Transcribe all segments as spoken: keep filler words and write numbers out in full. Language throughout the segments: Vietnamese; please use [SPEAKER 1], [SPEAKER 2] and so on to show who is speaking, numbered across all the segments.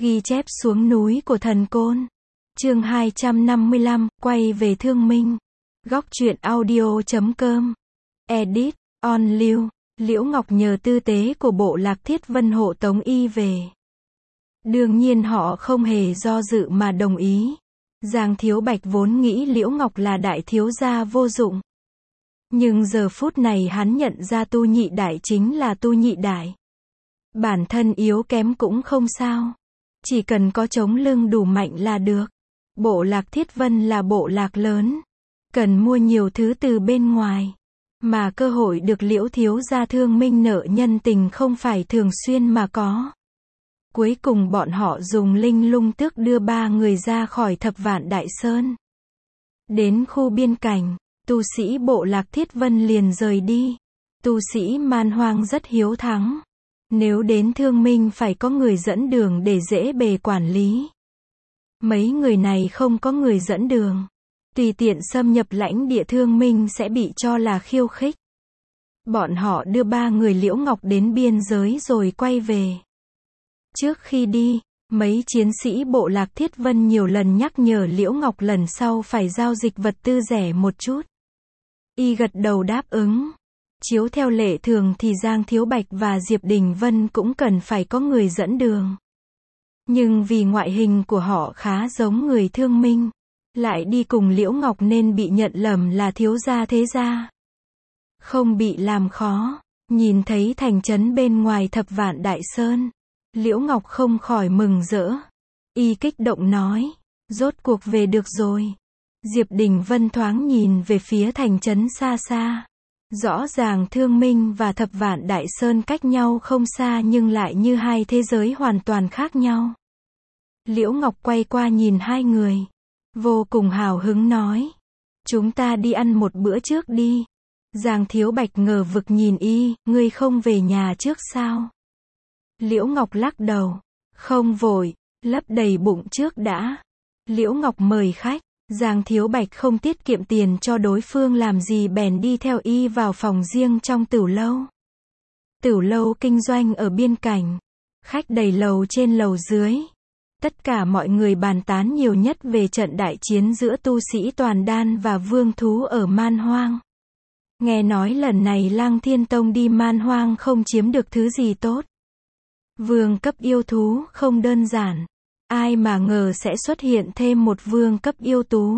[SPEAKER 1] Ghi chép xuống núi của thần côn. Chương hai trăm năm mươi lăm, quay về thương minh. Góc truyện audio chấm com. Edit, on lưu. Liễu Ngọc nhờ tư tế của bộ Lạc Thiết Vân hộ tống y về. Đương nhiên họ không hề do dự mà đồng ý. Giang Thiếu Bạch vốn nghĩ Liễu Ngọc là đại thiếu gia vô dụng. Nhưng giờ phút này hắn nhận ra Tu Nhị Đại chính là Tu Nhị Đại. Bản thân yếu kém cũng không sao. Chỉ cần có chống lưng đủ mạnh là được. Bộ Lạc Thiết Vân là bộ lạc lớn. Cần mua nhiều thứ từ bên ngoài. Mà cơ hội được Liễu thiếu gia thương minh nợ nhân tình không phải thường xuyên mà có. Cuối cùng bọn họ dùng linh lung tước đưa ba người ra khỏi Thập Vạn Đại Sơn. Đến khu biên cảnh, tu sĩ bộ Lạc Thiết Vân liền rời đi. Tu sĩ Man Hoang rất hiếu thắng. Nếu đến thương minh phải có người dẫn đường để dễ bề quản lý. Mấy người này không có người dẫn đường. Tùy tiện xâm nhập lãnh địa thương minh sẽ bị cho là khiêu khích. Bọn họ đưa ba người Liễu Ngọc đến biên giới rồi quay về. Trước khi đi, mấy chiến sĩ bộ Lạc Thiết Vân nhiều lần nhắc nhở Liễu Ngọc lần sau phải giao dịch vật tư rẻ một chút. Y gật đầu đáp ứng. Chiếu theo lệ thường thì Giang Thiếu Bạch và Diệp Đình Vân cũng cần phải có người dẫn đường. Nhưng vì ngoại hình của họ khá giống người thương minh, lại đi cùng Liễu Ngọc nên bị nhận lầm là thiếu gia thế gia. Không bị làm khó, nhìn thấy thành trấn bên ngoài Thập Vạn Đại Sơn, Liễu Ngọc không khỏi mừng rỡ. Y kích động nói, rốt cuộc về được rồi. Diệp Đình Vân thoáng nhìn về phía thành trấn xa xa. Rõ ràng thương minh và Thập Vạn Đại Sơn cách nhau không xa nhưng lại như hai thế giới hoàn toàn khác nhau. Liễu Ngọc quay qua nhìn hai người. Vô cùng hào hứng nói. Chúng ta đi ăn một bữa trước đi. Giang Thiếu Bạch ngờ vực nhìn y, ngươi không về nhà trước sao? Liễu Ngọc lắc đầu. Không vội, lấp đầy bụng trước đã. Liễu Ngọc mời khách. Giang Thiếu Bạch không tiết kiệm tiền cho đối phương làm gì bèn đi theo y vào phòng riêng trong tửu lâu. Tửu lâu kinh doanh ở biên cảnh. Khách đầy lầu trên lầu dưới. Tất cả mọi người bàn tán nhiều nhất về trận đại chiến giữa tu sĩ Toàn Đan và Vương Thú ở Man Hoang. Nghe nói lần này Lăng Thiên Tông đi Man Hoang không chiếm được thứ gì tốt. Vương cấp yêu thú không đơn giản. Ai mà ngờ sẽ xuất hiện thêm một vương cấp yêu tú.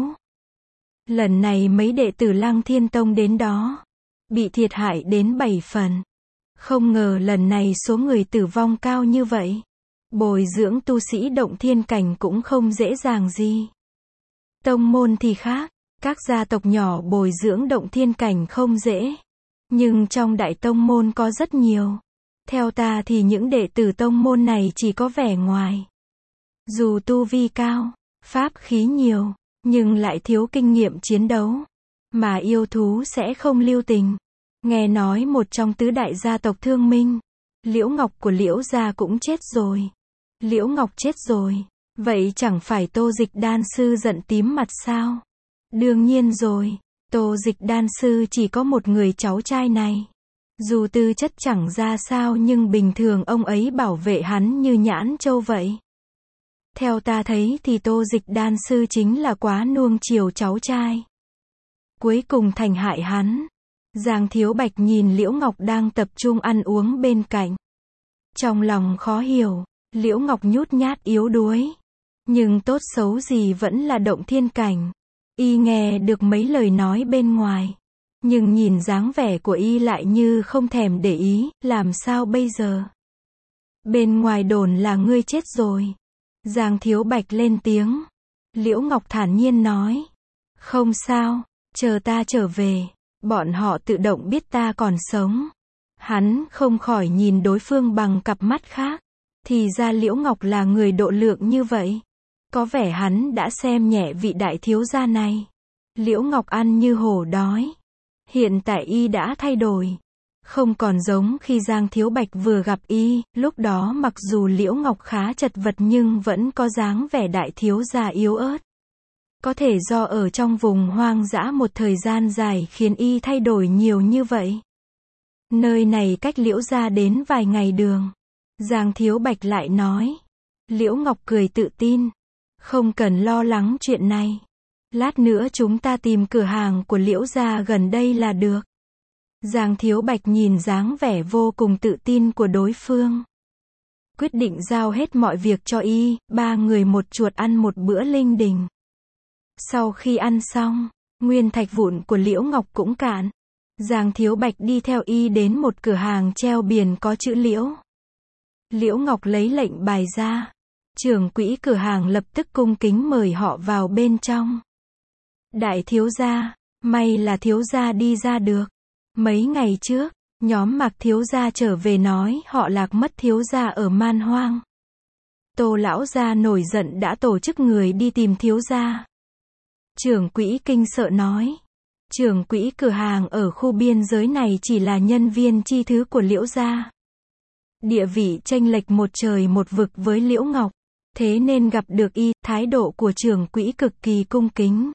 [SPEAKER 1] Lần này mấy đệ tử Lăng Thiên Tông đến đó. Bị thiệt hại đến bảy phần. Không ngờ lần này số người tử vong cao như vậy. Bồi dưỡng tu sĩ động thiên cảnh cũng không dễ dàng gì. Tông môn thì khác. Các gia tộc nhỏ bồi dưỡng động thiên cảnh không dễ. Nhưng trong đại tông môn có rất nhiều. Theo ta thì những đệ tử tông môn này chỉ có vẻ ngoài. Dù tu vi cao, pháp khí nhiều, nhưng lại thiếu kinh nghiệm chiến đấu. Mà yêu thú sẽ không lưu tình. Nghe nói một trong tứ đại gia tộc thương minh, Liễu Ngọc của Liễu gia cũng chết rồi. Liễu Ngọc chết rồi, vậy chẳng phải Tô Dịch Đan sư giận tím mặt sao? Đương nhiên rồi, Tô Dịch Đan sư chỉ có một người cháu trai này. Dù tư chất chẳng ra sao nhưng bình thường ông ấy bảo vệ hắn như nhãn châu vậy. Theo ta thấy thì Tô Dịch Đan sư chính là quá nuông chiều cháu trai. Cuối cùng thành hại hắn. Giang Thiếu Bạch nhìn Liễu Ngọc đang tập trung ăn uống bên cạnh. Trong lòng khó hiểu, Liễu Ngọc nhút nhát yếu đuối. Nhưng tốt xấu gì vẫn là động thiên cảnh. Y nghe được mấy lời nói bên ngoài. Nhưng nhìn dáng vẻ của y lại như không thèm để ý, làm sao bây giờ? Bên ngoài đồn là ngươi chết rồi. Giang Thiếu Bạch lên tiếng. Liễu Ngọc thản nhiên nói. Không sao, chờ ta trở về, bọn họ tự động biết ta còn sống. Hắn không khỏi nhìn đối phương bằng cặp mắt khác. Thì ra Liễu Ngọc là người độ lượng như vậy. Có vẻ hắn đã xem nhẹ vị đại thiếu gia này. Liễu Ngọc ăn như hổ đói. Hiện tại y đã thay đổi. Không còn giống khi Giang Thiếu Bạch vừa gặp y, lúc đó mặc dù Liễu Ngọc khá chật vật nhưng vẫn có dáng vẻ đại thiếu gia yếu ớt. Có thể do ở trong vùng hoang dã một thời gian dài khiến y thay đổi nhiều như vậy. Nơi này cách Liễu gia đến vài ngày đường. Giang Thiếu Bạch lại nói. Liễu Ngọc cười tự tin. Không cần lo lắng chuyện này. Lát nữa chúng ta tìm cửa hàng của Liễu gia gần đây là được. Giang Thiếu Bạch nhìn dáng vẻ vô cùng tự tin của đối phương. Quyết định giao hết mọi việc cho y, ba người một chuột ăn một bữa linh đình. Sau khi ăn xong, nguyên thạch vụn của Liễu Ngọc cũng cạn. Giang Thiếu Bạch đi theo y đến một cửa hàng treo biển có chữ Liễu. Liễu Ngọc lấy lệnh bài ra. Trưởng quỹ cửa hàng lập tức cung kính mời họ vào bên trong. Đại thiếu gia, may là thiếu gia đi ra được. Mấy ngày trước, nhóm Mạc thiếu gia trở về nói họ lạc mất thiếu gia ở Man Hoang. Tô lão gia nổi giận đã tổ chức người đi tìm thiếu gia. Trưởng quỹ kinh sợ nói. Trưởng quỹ cửa hàng ở khu biên giới này chỉ là nhân viên chi thứ của Liễu gia. Địa vị chênh lệch một trời một vực với Liễu Ngọc. Thế nên gặp được y, thái độ của trưởng quỹ cực kỳ cung kính.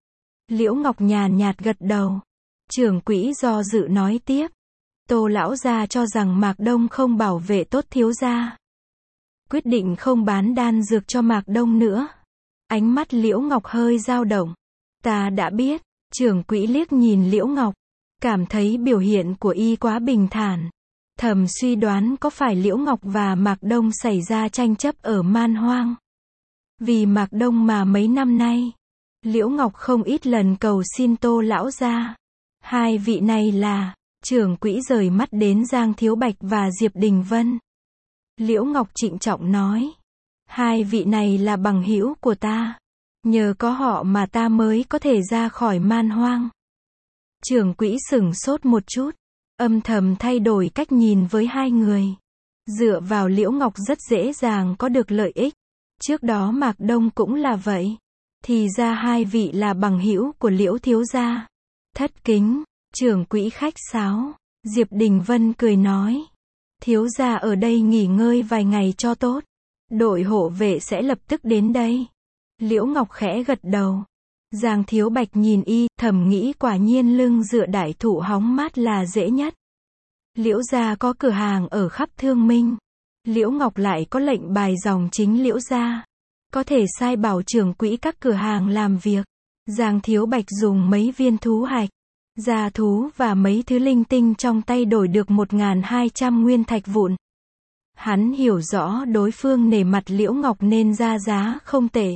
[SPEAKER 1] Liễu Ngọc nhàn nhạt gật đầu. Trưởng quỹ do dự nói tiếp. Tô lão gia cho rằng Mạc Đông không bảo vệ tốt thiếu gia. Quyết định không bán đan dược cho Mạc Đông nữa. Ánh mắt Liễu Ngọc hơi dao động. Ta đã biết. Trưởng quỹ liếc nhìn Liễu Ngọc. Cảm thấy biểu hiện của y quá bình thản. Thầm suy đoán có phải Liễu Ngọc và Mạc Đông xảy ra tranh chấp ở Man Hoang. Vì Mạc Đông mà mấy năm nay, Liễu Ngọc không ít lần cầu xin Tô lão gia. Hai vị này là, trưởng quỹ rời mắt đến Giang Thiếu Bạch và Diệp Đình Vân. Liễu Ngọc trịnh trọng nói. Hai vị này là bằng hữu của ta. Nhờ có họ mà ta mới có thể ra khỏi Man Hoang. Trưởng quỹ sửng sốt một chút. Âm thầm thay đổi cách nhìn với hai người. Dựa vào Liễu Ngọc rất dễ dàng có được lợi ích. Trước đó Mạc Đông cũng là vậy. Thì ra hai vị là bằng hữu của Liễu thiếu gia. Thất kính, trưởng quỹ khách sáo. Diệp Đình Vân cười nói. Thiếu gia ở đây nghỉ ngơi vài ngày cho tốt. Đội hộ vệ sẽ lập tức đến đây. Liễu Ngọc khẽ gật đầu. Giang Thiếu Bạch nhìn y, thầm nghĩ quả nhiên lưng dựa đại thụ hóng mát là dễ nhất. Liễu gia có cửa hàng ở khắp Thương Minh. Liễu Ngọc lại có lệnh bài dòng chính Liễu gia. Có thể sai bảo trưởng quỹ các cửa hàng làm việc. Giang Thiếu Bạch dùng mấy viên thú hạch, gia thú và mấy thứ linh tinh trong tay đổi được một nghìn hai trăm nguyên thạch vụn. Hắn hiểu rõ đối phương nể mặt Liễu Ngọc nên ra giá không tệ.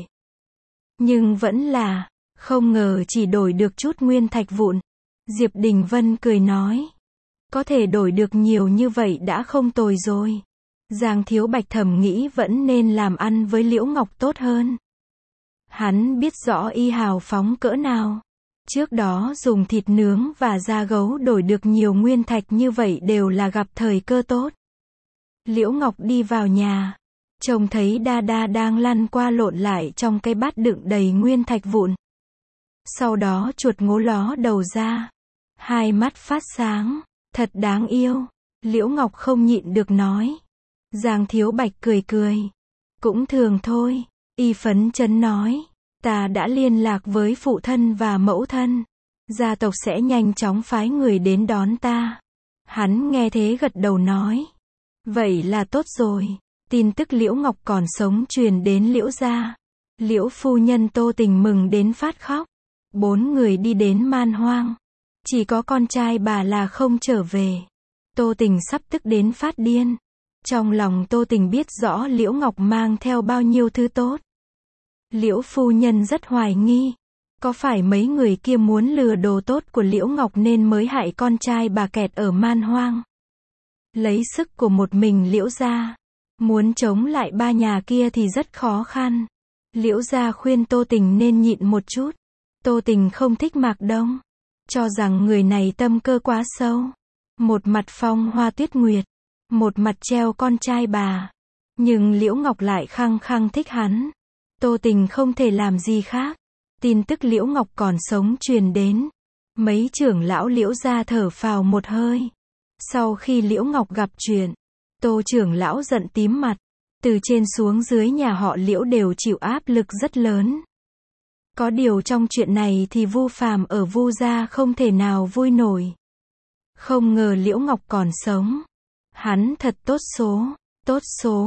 [SPEAKER 1] Nhưng vẫn là, không ngờ chỉ đổi được chút nguyên thạch vụn. Diệp Đình Vân cười nói. Có thể đổi được nhiều như vậy đã không tồi rồi. Giang Thiếu Bạch thầm nghĩ vẫn nên làm ăn với Liễu Ngọc tốt hơn. Hắn biết rõ y hào phóng cỡ nào. Trước đó dùng thịt nướng và da gấu đổi được nhiều nguyên thạch như vậy đều là gặp thời cơ tốt. Liễu Ngọc đi vào nhà. Trông thấy Đa Đa đang lăn qua lộn lại trong cái bát đựng đầy nguyên thạch vụn. Sau đó chuột ngố ló đầu ra. Hai mắt phát sáng. Thật đáng yêu. Liễu Ngọc không nhịn được nói. Giang Thiếu Bạch cười cười. Cũng thường thôi. Y phấn chấn nói. Ta đã liên lạc với phụ thân và mẫu thân. Gia tộc sẽ nhanh chóng phái người đến đón ta. Hắn nghe thế gật đầu nói. Vậy là tốt rồi. Tin tức Liễu Ngọc còn sống truyền đến Liễu gia. Liễu phu nhân Tô Tình mừng đến phát khóc. Bốn người đi đến Man Hoang. Chỉ có con trai bà là không trở về. Tô Tình sắp tức đến phát điên. Trong lòng Tô Tình biết rõ Liễu Ngọc mang theo bao nhiêu thứ tốt. Liễu phu nhân rất hoài nghi. Có phải mấy người kia muốn lừa đồ tốt của Liễu Ngọc nên mới hại con trai bà kẹt ở Man Hoang. Lấy sức của một mình Liễu gia. Muốn chống lại ba nhà kia thì rất khó khăn. Liễu gia khuyên Tô Tình nên nhịn một chút. Tô Tình không thích Mạc Đông. Cho rằng người này tâm cơ quá sâu. Một mặt phong hoa tuyết nguyệt. Một mặt treo con trai bà. Nhưng Liễu Ngọc lại khăng khăng thích hắn. Tô Tình không thể làm gì khác. Tin tức Liễu Ngọc còn sống truyền đến. Mấy trưởng lão Liễu gia thở phào một hơi. Sau khi Liễu Ngọc gặp chuyện, Tô trưởng lão giận tím mặt. Từ trên xuống dưới nhà họ Liễu đều chịu áp lực rất lớn. Có điều trong chuyện này thì Vu Phàm ở Vu gia không thể nào vui nổi. Không ngờ Liễu Ngọc còn sống. Hắn thật tốt số, tốt số.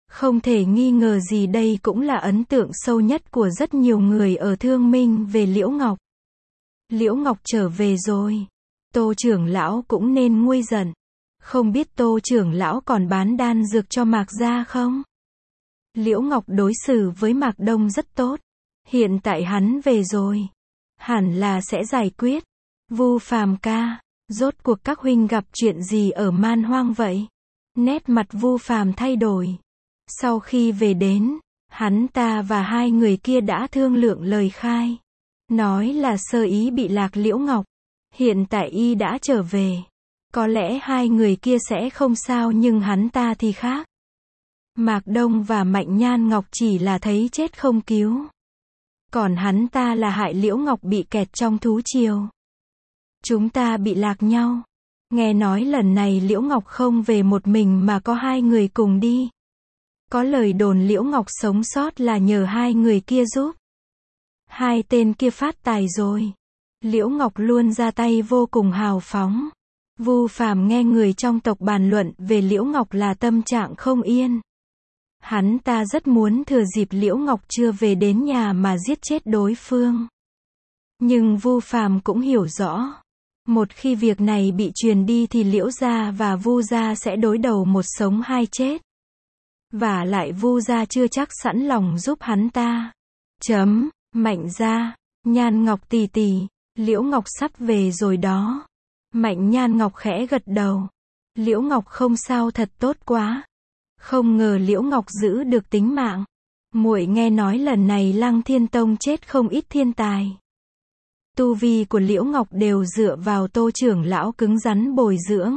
[SPEAKER 1] Không thể nghi ngờ gì đây cũng là ấn tượng sâu nhất của rất nhiều người ở Thương Minh về Liễu Ngọc. Liễu Ngọc trở về rồi. Tô trưởng lão cũng nên nguôi giận. Không biết Tô trưởng lão còn bán đan dược cho Mạc gia không? Liễu Ngọc đối xử với Mạc Đông rất tốt. Hiện tại hắn về rồi. Hẳn là sẽ giải quyết. Vu Phàm ca, rốt cuộc các huynh gặp chuyện gì ở Man Hoang vậy? Nét mặt Vu Phàm thay đổi. Sau khi về đến, hắn ta và hai người kia đã thương lượng lời khai. Nói là sơ ý bị lạc Liễu Ngọc. Hiện tại y đã trở về. Có lẽ hai người kia sẽ không sao nhưng hắn ta thì khác. Mạc Đông và Mạnh Nhan Ngọc chỉ là thấy chết không cứu. Còn hắn ta là hại Liễu Ngọc bị kẹt trong thú triều. Chúng ta bị lạc nhau. Nghe nói lần này Liễu Ngọc không về một mình mà có hai người cùng đi. Có lời đồn Liễu Ngọc sống sót là nhờ hai người kia giúp. Hai tên kia phát tài rồi. Liễu Ngọc luôn ra tay vô cùng hào phóng. Vu Phàm nghe người trong tộc bàn luận về Liễu Ngọc là tâm trạng không yên. Hắn ta rất muốn thừa dịp Liễu Ngọc chưa về đến nhà mà giết chết đối phương. Nhưng Vu Phàm cũng hiểu rõ. Một khi việc này bị truyền đi thì Liễu gia và Vu gia sẽ đối đầu một sống hai chết. Và lại Vu gia chưa chắc sẵn lòng giúp hắn ta. Chấm, Mạnh gia, Nhan Ngọc tỷ tỷ, Liễu Ngọc sắp về rồi đó. Mạnh Nhan Ngọc khẽ gật đầu. Liễu Ngọc không sao thật tốt quá. Không ngờ Liễu Ngọc giữ được tính mạng. Muội nghe nói lần này Lăng Thiên Tông chết không ít thiên tài. Tu vi của Liễu Ngọc đều dựa vào Tô trưởng lão cứng rắn bồi dưỡng.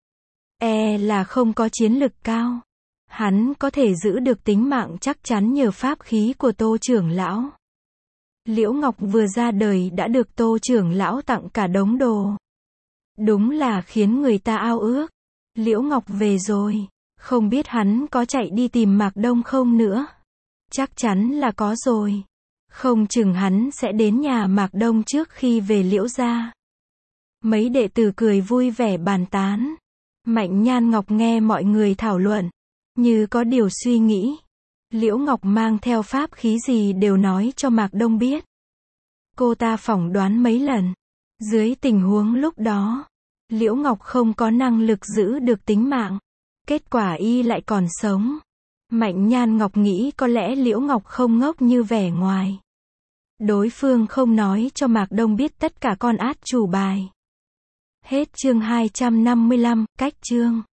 [SPEAKER 1] E là không có chiến lực cao. Hắn có thể giữ được tính mạng chắc chắn nhờ pháp khí của Tô trưởng lão. Liễu Ngọc vừa ra đời đã được Tô trưởng lão tặng cả đống đồ. Đúng là khiến người ta ao ước. Liễu Ngọc về rồi. Không biết hắn có chạy đi tìm Mạc Đông không nữa. Chắc chắn là có rồi. Không chừng hắn sẽ đến nhà Mạc Đông trước khi về Liễu gia. Mấy đệ tử cười vui vẻ bàn tán. Mạnh Nhan Ngọc nghe mọi người thảo luận. Như có điều suy nghĩ. Liễu Ngọc mang theo pháp khí gì đều nói cho Mạc Đông biết. Cô ta phỏng đoán mấy lần. Dưới tình huống lúc đó, Liễu Ngọc không có năng lực giữ được tính mạng. Kết quả y lại còn sống. Mạnh Nhan Ngọc nghĩ có lẽ Liễu Ngọc không ngốc như vẻ ngoài. Đối phương không nói cho Mạc Đông biết tất cả con át chủ bài. Hết chương hai trăm năm mươi lăm, cách chương.